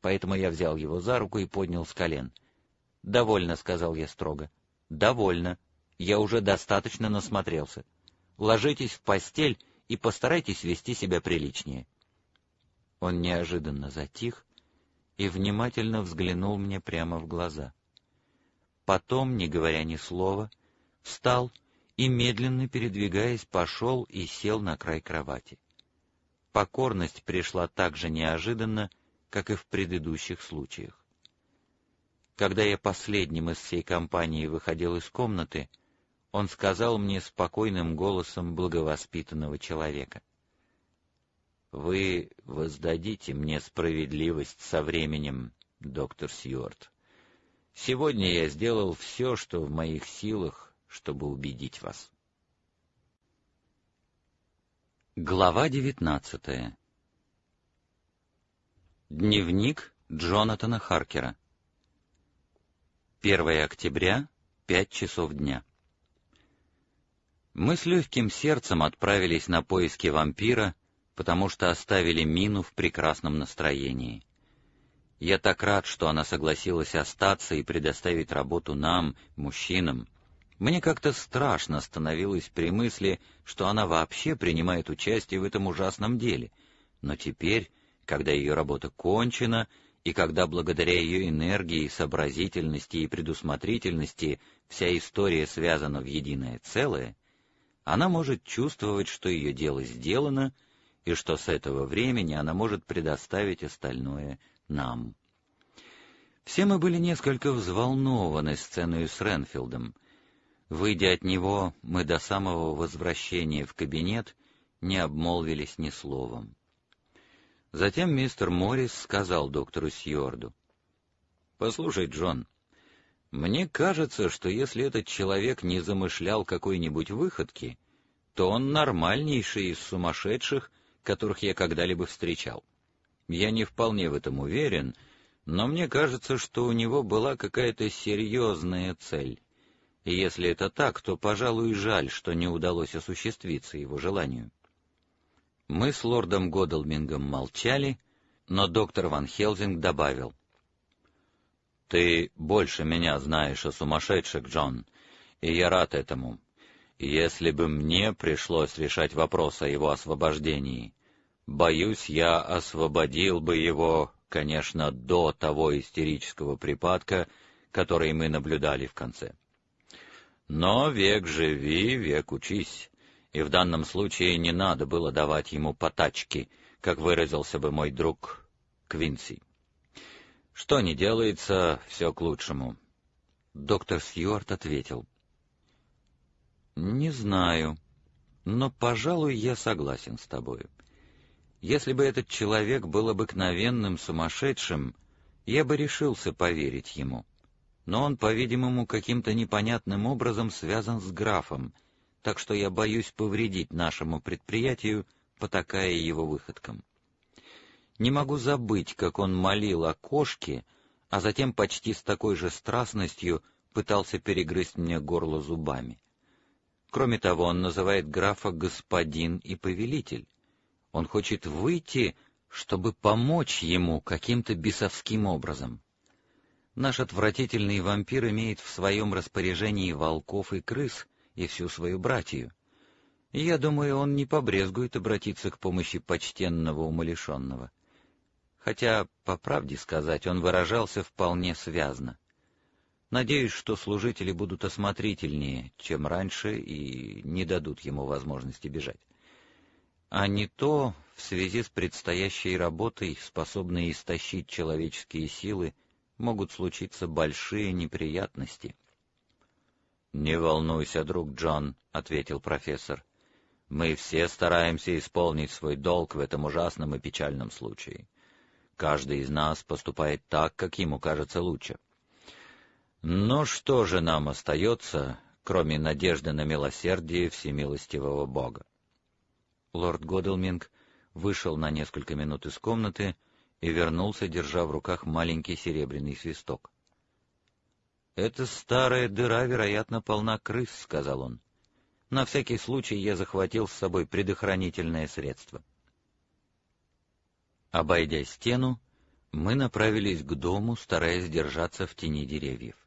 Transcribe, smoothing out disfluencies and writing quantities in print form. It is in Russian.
поэтому я взял его за руку и поднял с колен. «Довольно», — сказал я строго. «Довольно. Я уже достаточно насмотрелся. Ложитесь в постель и постарайтесь вести себя приличнее». Он неожиданно затих и внимательно взглянул мне прямо в глаза. Потом, не говоря ни слова, встал и, медленно передвигаясь, пошел и сел на край кровати. Покорность пришла так же неожиданно, как и в предыдущих случаях. Когда я последним из всей компании выходил из комнаты, он сказал мне спокойным голосом благовоспитанного человека: «Вы воздадите мне справедливость со временем, доктор Сьюарт. Сегодня я сделал все, что в моих силах, чтобы убедить вас». Глава 19. Дневник Джонатана Харкера. 1 октября, 5 часов дня. Мы с легким сердцем отправились на поиски вампира, потому что оставили Мину в прекрасном настроении. Я так рад, что она согласилась остаться и предоставить работу нам, мужчинам. Мне как-то страшно становилось при мысли, что она вообще принимает участие в этом ужасном деле. Но теперь, когда ее работа кончена, и когда благодаря ее энергии, сообразительности и предусмотрительности вся история связана в единое целое, она может чувствовать, что ее дело сделано, и что с этого времени она может предоставить остальное нам. Все мы были несколько взволнованы сценой с Ренфилдом. Выйдя от него, мы до самого возвращения в кабинет не обмолвились ни словом. Затем мистер Моррис сказал доктору Сьюарду: «Послушай, Джон, мне кажется, что если этот человек не замышлял какой-нибудь выходки, то он нормальнейший из сумасшедших, которых я когда-либо встречал. Я не вполне в этом уверен, но мне кажется, что у него была какая-то серьезная цель. И если это так, то, пожалуй, жаль, что не удалось осуществиться его желанию». Мы с лордом Годалмингом молчали, но доктор Ван Хелсинг добавил: «Ты больше меня знаешь о сумасшедших, Джон, и я рад этому. Если бы мне пришлось решать вопрос о его освобождении, боюсь, я освободил бы его, конечно, до того истерического припадка, который мы наблюдали в конце. Но век живи, век учись, и в данном случае не надо было давать ему потачки, как выразился бы мой друг Квинси. Что ни делается, все к лучшему». Доктор Сьюарт ответил: «Не знаю, но, пожалуй, я согласен с тобою. Если бы этот человек был обыкновенным сумасшедшим, я бы решился поверить ему. Но он, по-видимому, каким-то непонятным образом связан с графом, так что я боюсь повредить нашему предприятию, потакая его выходкам. Не могу забыть, как он молил о кошке, а затем почти с такой же страстностью пытался перегрызть мне горло зубами. Кроме того, он называет графа господин и повелитель. Он хочет выйти, чтобы помочь ему каким-то бесовским образом. Наш отвратительный вампир имеет в своем распоряжении волков и крыс и всю свою братью. И я думаю, он не побрезгует обратиться к помощи почтенного умалишенного. Хотя, по правде сказать, он выражался вполне связно. Надеюсь, что служители будут осмотрительнее, чем раньше, и не дадут ему возможности бежать. А не то, в связи с предстоящей работой, способной истощить человеческие силы, могут случиться большие неприятности». «Не волнуйся, друг Джон», — ответил профессор. «Мы все стараемся исполнить свой долг в этом ужасном и печальном случае. Каждый из нас поступает так, как ему кажется лучше. Но что же нам остается, кроме надежды на милосердие всемилостивого Бога?» Лорд Годалминг вышел на несколько минут из комнаты и вернулся, держа в руках маленький серебряный свисток. «Эта старая дыра, вероятно, полна крыс», — сказал он. «На всякий случай я захватил с собой предохранительное средство». Обойдя стену, Мы направились к дому, стараясь держаться в тени деревьев.